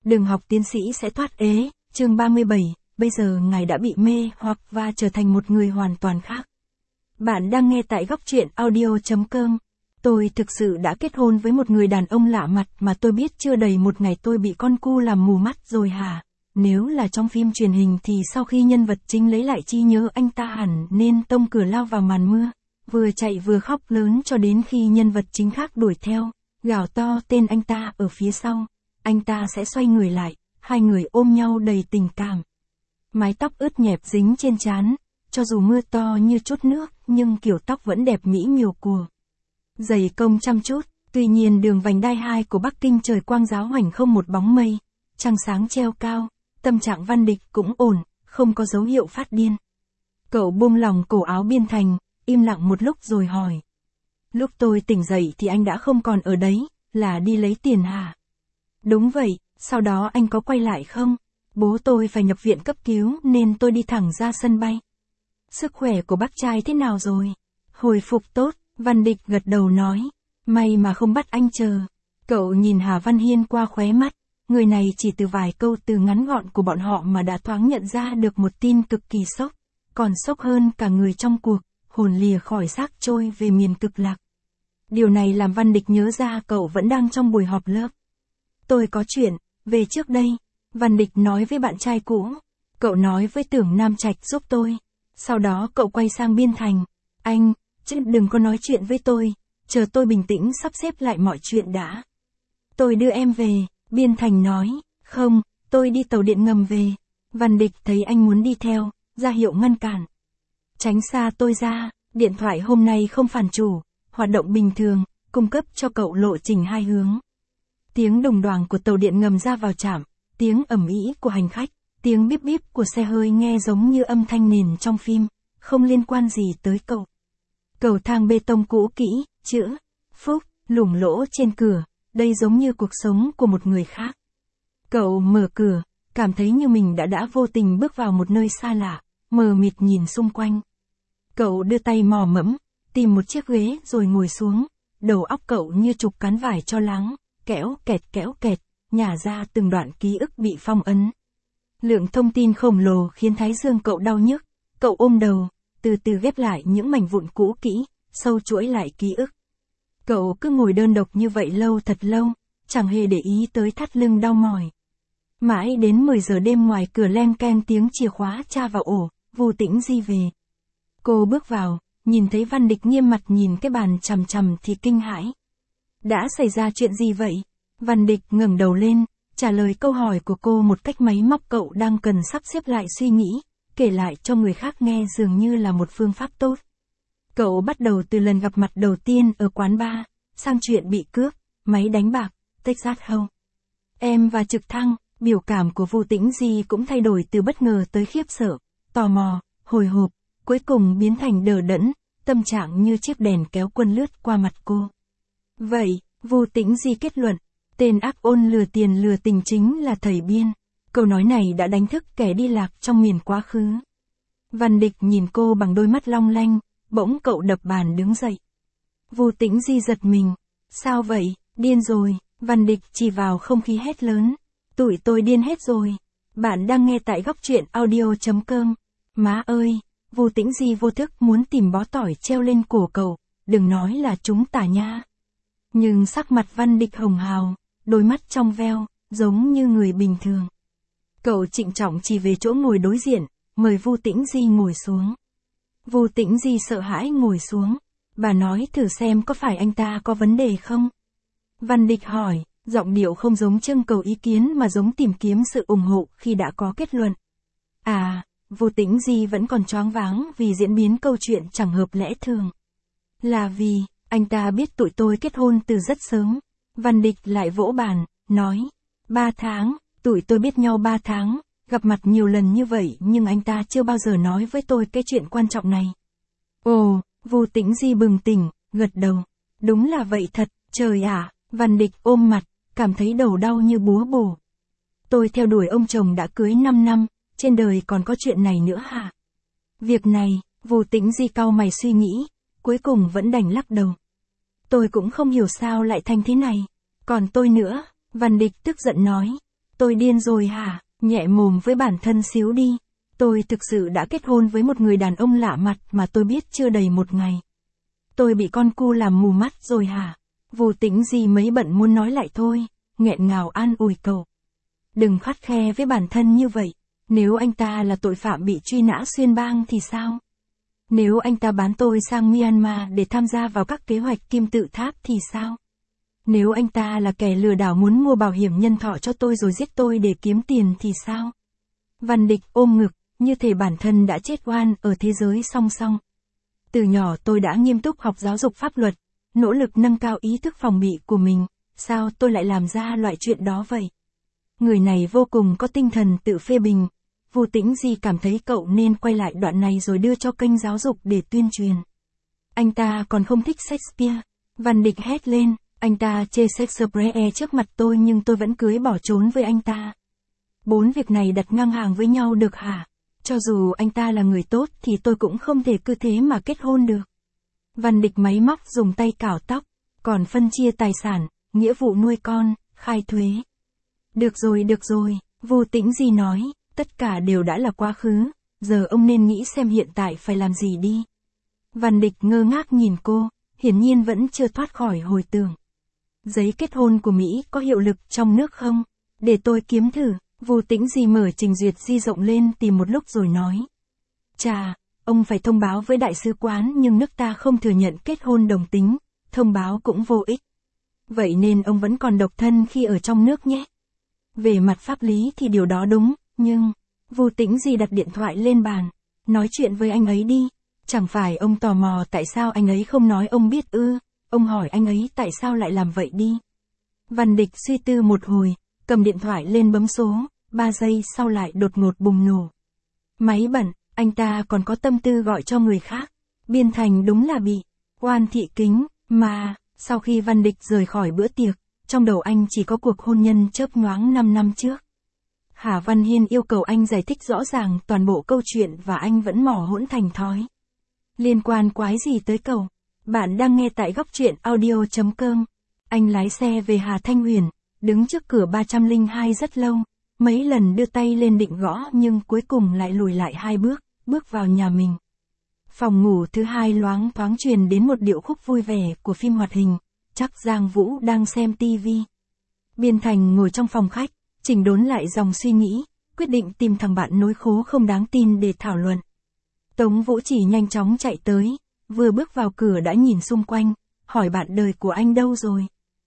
Đừng học tiến sĩ sẽ thoát ế, chương 37, bây giờ ngài đã bị mê hoặc và trở thành một người hoàn toàn khác. Bạn đang nghe tại góc truyện audio.com. Tôi thực sự đã kết hôn với một người đàn ông lạ mặt mà tôi biết chưa đầy một ngày tôi bị con cu làm mù mắt rồi hả? Nếu là trong phim truyền hình thì sau khi nhân vật chính lấy lại trí nhớ anh ta hẳn nên tông cửa lao vào màn mưa, vừa chạy vừa khóc lớn cho đến khi nhân vật chính khác đuổi theo, gào to tên anh ta ở phía sau. Anh ta sẽ xoay người lại, hai người ôm nhau đầy tình cảm. Mái tóc ướt nhẹp dính trên trán, cho dù mưa to như chút nước nhưng kiểu tóc vẫn đẹp mỹ miều cùa. Dày công chăm chút, tuy nhiên đường vành đai 2 của Bắc Kinh trời quang giáo hoành không một bóng mây, trăng sáng treo cao, tâm trạng Văn Địch cũng ổn, không có dấu hiệu phát điên. Cậu buông lỏng cổ áo biên thành, im lặng một lúc rồi hỏi. Lúc tôi tỉnh dậy thì anh đã không còn ở đấy, là đi lấy tiền hả? Đúng vậy, sau đó anh có quay lại không? Bố tôi phải nhập viện cấp cứu nên tôi đi thẳng ra sân bay. Sức khỏe của bác trai thế nào rồi? Hồi phục tốt, Văn Địch gật đầu nói. May mà không bắt anh chờ. Cậu nhìn Hà Văn Hiên qua khóe mắt. Người này chỉ từ vài câu từ ngắn gọn của bọn họ mà đã thoáng nhận ra được một tin cực kỳ sốc. Còn sốc hơn cả người trong cuộc, hồn lìa khỏi xác trôi về miền cực lạc. Điều này làm Văn Địch nhớ ra cậu vẫn đang trong buổi họp lớp. Tôi có chuyện, về trước đây. Văn Địch nói với bạn trai cũ. Cậu nói với Tưởng Nam Trạch giúp tôi. Sau đó cậu quay sang Biên Thành. Anh, chứ đừng có nói chuyện với tôi. Chờ tôi bình tĩnh sắp xếp lại mọi chuyện đã. Tôi đưa em về, Biên Thành nói. Không, tôi đi tàu điện ngầm về. Văn Địch thấy anh muốn đi theo, ra hiệu ngăn cản. Tránh xa tôi ra, điện thoại hôm nay không phản chủ, hoạt động bình thường, cung cấp cho cậu lộ trình hai hướng. Tiếng đùng đoàng của tàu điện ngầm ra vào trạm, tiếng ầm ĩ của hành khách, tiếng bíp bíp của xe hơi nghe giống như âm thanh nền trong phim, không liên quan gì tới cậu. Cầu thang bê tông cũ kỹ, chữ Phúc, lủng lỗ trên cửa, đây giống như cuộc sống của một người khác. Cậu mở cửa, cảm thấy như mình đã vô tình bước vào một nơi xa lạ, mờ mịt nhìn xung quanh. Cậu đưa tay mò mẫm, tìm một chiếc ghế rồi ngồi xuống, đầu óc cậu như trục cán vải cho láng, kéo kẹt, nhả ra từng đoạn ký ức bị phong ấn. Lượng thông tin khổng lồ khiến thái dương cậu đau nhức, cậu ôm đầu, từ từ ghép lại những mảnh vụn cũ kỹ, sâu chuỗi lại ký ức. Cậu cứ ngồi đơn độc như vậy thật lâu, chẳng hề để ý tới thắt lưng đau mỏi. Mãi đến 10 giờ đêm ngoài cửa leng keng tiếng chìa khóa tra vào ổ, Vu Tĩnh Di về. Cô bước vào, nhìn thấy Văn Địch nghiêm mặt nhìn cái bàn chằm chằm thì kinh hãi. Đã xảy ra chuyện gì vậy? Văn Địch ngẩng đầu lên, trả lời câu hỏi của cô một cách máy móc. Cậu đang cần sắp xếp lại suy nghĩ, kể lại cho người khác nghe dường như là một phương pháp tốt. Cậu bắt đầu từ lần gặp mặt đầu tiên ở quán bar, sang chuyện bị cướp, máy đánh bạc, Texas Hold'em. Em và trực thăng, biểu cảm của Vu Tĩnh Di cũng thay đổi từ bất ngờ tới khiếp sợ, tò mò, hồi hộp, cuối cùng biến thành đờ đẫn, tâm trạng như chiếc đèn kéo quân lướt qua mặt cô. Vậy, Vu Tĩnh Di kết luận, tên ác ôn lừa tiền lừa tình chính là thầy Biên. Câu nói này đã đánh thức kẻ đi lạc trong miền quá khứ. Văn Địch nhìn cô bằng đôi mắt long lanh, bỗng cậu đập bàn đứng dậy. Vu Tĩnh Di giật mình. Sao vậy, điên rồi? Văn Địch chỉ vào không khí hét lớn. Tụi tôi điên hết rồi. Bạn đang nghe tại góc truyện audio.com. Má ơi, Vu Tĩnh Di vô thức muốn tìm bó tỏi treo lên cổ cậu, đừng nói là chúng tả nha. Nhưng sắc mặt Văn Địch hồng hào, đôi mắt trong veo, giống như người bình thường. Cậu trịnh trọng chỉ về chỗ ngồi đối diện, mời Vu Tĩnh Di ngồi xuống. Vu Tĩnh Di sợ hãi ngồi xuống. Bà nói thử xem có phải anh ta có vấn đề không? Văn Địch hỏi, giọng điệu không giống trưng cầu ý kiến mà giống tìm kiếm sự ủng hộ khi đã có kết luận. À, Vu Tĩnh Di vẫn còn choáng váng vì diễn biến câu chuyện chẳng hợp lẽ thường. Là vì, anh ta biết tụi tôi kết hôn từ rất sớm. Văn Địch lại vỗ bàn, nói, 3 tháng, tụi tôi biết nhau 3 tháng, gặp mặt nhiều lần như vậy nhưng anh ta chưa bao giờ nói với tôi cái chuyện quan trọng này. Ồ, Vu Tĩnh Di bừng tỉnh, gật đầu. Đúng là vậy thật, trời ạ, Văn Địch ôm mặt, cảm thấy đầu đau như búa bổ. Tôi theo đuổi ông chồng đã cưới 5 năm, trên đời còn có chuyện này nữa hả? Việc này, Vu Tĩnh Di cau mày suy nghĩ, cuối cùng vẫn đành lắc đầu. Tôi cũng không hiểu sao lại thành thế này. Còn tôi nữa, Văn Địch tức giận nói. Tôi điên rồi hả? Nhẹ mồm với bản thân xíu đi. Tôi thực sự đã kết hôn với một người đàn ông lạ mặt mà tôi biết chưa đầy một ngày. Tôi bị con cu làm mù mắt rồi hả? Vô Tĩnh gì mấy bận muốn nói lại thôi, nghẹn ngào an ủi cậu. Đừng khắt khe với bản thân như vậy. Nếu anh ta là tội phạm bị truy nã xuyên bang thì sao? Nếu anh ta bán tôi sang Myanmar để tham gia vào các kế hoạch kim tự tháp thì sao? Nếu anh ta là kẻ lừa đảo muốn mua bảo hiểm nhân thọ cho tôi rồi giết tôi để kiếm tiền thì sao? Văn Địch ôm ngực, như thể bản thân đã chết oan ở thế giới song song. Từ nhỏ tôi đã nghiêm túc học giáo dục pháp luật, nỗ lực nâng cao ý thức phòng bị của mình, sao tôi lại làm ra loại chuyện đó vậy? Người này vô cùng có tinh thần tự phê bình. Vô Tĩnh gì cảm thấy cậu nên quay lại đoạn này rồi đưa cho kênh giáo dục để tuyên truyền. Anh ta còn không thích Shakespeare. Văn Địch hét lên, anh ta chê Shakespeare trước mặt tôi nhưng tôi vẫn cưới bỏ trốn với anh ta. 4 việc này đặt ngang hàng với nhau được hả? Cho dù anh ta là người tốt thì tôi cũng không thể cứ thế mà kết hôn được. Văn Địch máy móc dùng tay cào tóc, còn phân chia tài sản, nghĩa vụ nuôi con, khai thuế. Được rồi, Vô Tĩnh gì nói, tất cả đều đã là quá khứ, giờ ông nên nghĩ xem hiện tại phải làm gì đi. Văn Địch ngơ ngác nhìn cô, hiển nhiên vẫn chưa thoát khỏi hồi tưởng. Giấy kết hôn của Mỹ có hiệu lực trong nước không? Để tôi kiếm thử. Vô Tĩnh gì mở trình duyệt di rộng lên tìm một lúc rồi nói. Chà, ông phải thông báo với đại sứ quán nhưng nước ta không thừa nhận kết hôn đồng tính, thông báo cũng vô ích. Vậy nên ông vẫn còn độc thân khi ở trong nước nhé. Về mặt pháp lý thì điều đó đúng, nhưng... Vô Tĩnh gì đặt điện thoại lên bàn, nói chuyện với anh ấy đi. Chẳng phải ông tò mò tại sao anh ấy không nói ông biết ư, ông hỏi anh ấy tại sao lại làm vậy đi. Văn Địch suy tư một hồi, cầm điện thoại lên bấm số, 3 giây sau lại đột ngột bùng nổ. Máy bận, anh ta còn có tâm tư gọi cho người khác. Biên Thành đúng là bị oan thị kính, mà, sau khi Văn Địch rời khỏi bữa tiệc, trong đầu anh chỉ có cuộc hôn nhân chớp nhoáng 5 năm trước. Hà Văn Hiên yêu cầu anh giải thích rõ ràng toàn bộ câu chuyện và anh vẫn mỏ hỗn thành thói. Liên quan quái gì tới cậu? Bạn đang nghe tại góc truyện audio.com. Anh lái xe về Hà Thanh Huyền, đứng trước cửa 302 rất lâu, mấy lần đưa tay lên định gõ nhưng cuối cùng lại lùi lại 2 bước, bước vào nhà mình. Phòng ngủ thứ 2 loáng thoáng truyền đến một điệu khúc vui vẻ của phim hoạt hình, chắc Giang Vũ đang xem TV. Biên Thành ngồi trong phòng khách, chỉnh đốn lại dòng suy nghĩ, quyết định tìm thằng bạn nối khố không đáng tin để thảo luận. Tống Vũ Chỉ nhanh chóng chạy tới, vừa bước vào cửa đã nhìn xung quanh, hỏi bạn đời của anh đâu rồi?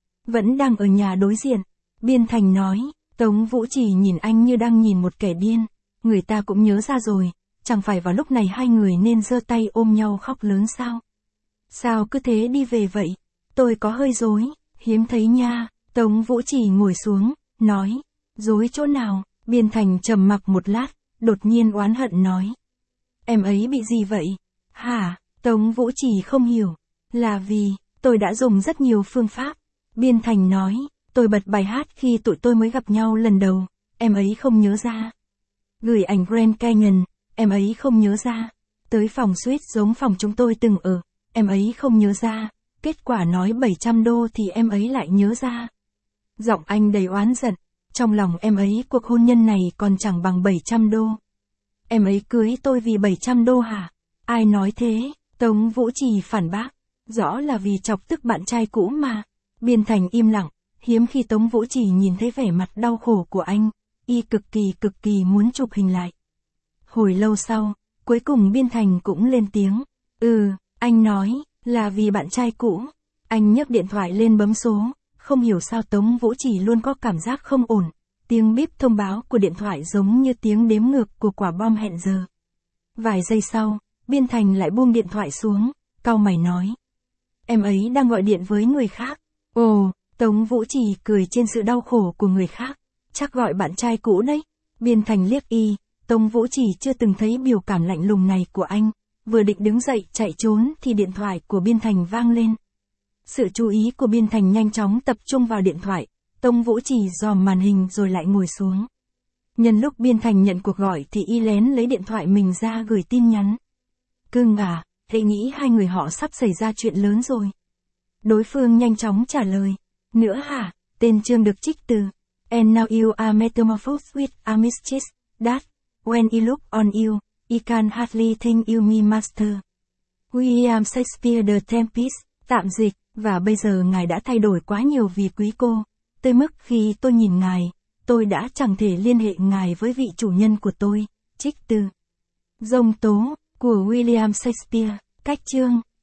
Vẫn đang ở nhà đối diện. Biên Thành nói, Tống Vũ Chỉ nhìn anh như đang nhìn một kẻ điên, người ta cũng nhớ ra rồi, chẳng phải vào lúc này hai người nên giơ tay ôm nhau khóc lớn sao? Sao cứ thế đi về vậy? Tôi có hơi rối, hiếm thấy nha. Tống Vũ Chỉ ngồi xuống, nói, rối chỗ nào? Biên Thành trầm mặc một lát, đột nhiên oán hận nói. Em ấy bị gì vậy? Hả? Tống Vũ Chỉ không hiểu. Là vì, tôi đã dùng rất nhiều phương pháp. Biên Thành nói, tôi bật bài hát khi tụi tôi mới gặp nhau lần đầu, em ấy không nhớ ra. Gửi ảnh Grand Canyon, em ấy không nhớ ra. Tới phòng suite giống phòng chúng tôi từng ở, em ấy không nhớ ra. Kết quả nói 700 đô thì em ấy lại nhớ ra. Giọng anh đầy oán giận, trong lòng em ấy cuộc hôn nhân này còn chẳng bằng 700 đô. Em ấy cưới tôi vì 700 đô hả? Ai nói thế? Tống Vũ Chỉ phản bác. Rõ là vì chọc tức bạn trai cũ mà. Biên Thành im lặng, hiếm khi Tống Vũ Chỉ nhìn thấy vẻ mặt đau khổ của anh, y cực kỳ muốn chụp hình lại. Hồi lâu sau, cuối cùng Biên Thành cũng lên tiếng. Anh nói, là vì bạn trai cũ. Anh nhấc điện thoại lên bấm số, không hiểu sao Tống Vũ Chỉ luôn có cảm giác không ổn. Tiếng bíp thông báo của điện thoại giống như tiếng đếm ngược của quả bom hẹn giờ. Vài giây sau, Biên Thành lại buông điện thoại xuống, cau mày nói. Em ấy đang gọi điện với người khác. Ồ, Tống Vũ Chỉ cười trên sự đau khổ của người khác. Chắc gọi bạn trai cũ đấy. Biên Thành liếc y, Tống Vũ Chỉ chưa từng thấy biểu cảm lạnh lùng này của anh. Vừa định đứng dậy chạy trốn thì điện thoại của Biên Thành vang lên. Sự chú ý của Biên Thành nhanh chóng tập trung vào điện thoại. Tống Vũ Chỉ dòm màn hình rồi lại ngồi xuống. Nhân lúc Biên Thành nhận cuộc gọi thì y lén lấy điện thoại mình ra gửi tin nhắn. Cưng à, thế nghĩ hai người họ sắp xảy ra chuyện lớn rồi. Đối phương nhanh chóng trả lời. Nữa hả? Tên chương được trích từ And now you are metamorphosed with a mistress, that, when I look on you, I can hardly think you me master. William Shakespeare The Tempest, tạm dịch, và bây giờ ngài đã thay đổi quá nhiều vì quý cô, tới mức khi tôi nhìn ngài, tôi đã chẳng thể liên hệ ngài với vị chủ nhân của tôi. Trích từ Giông tố, của William Shakespeare, cách chương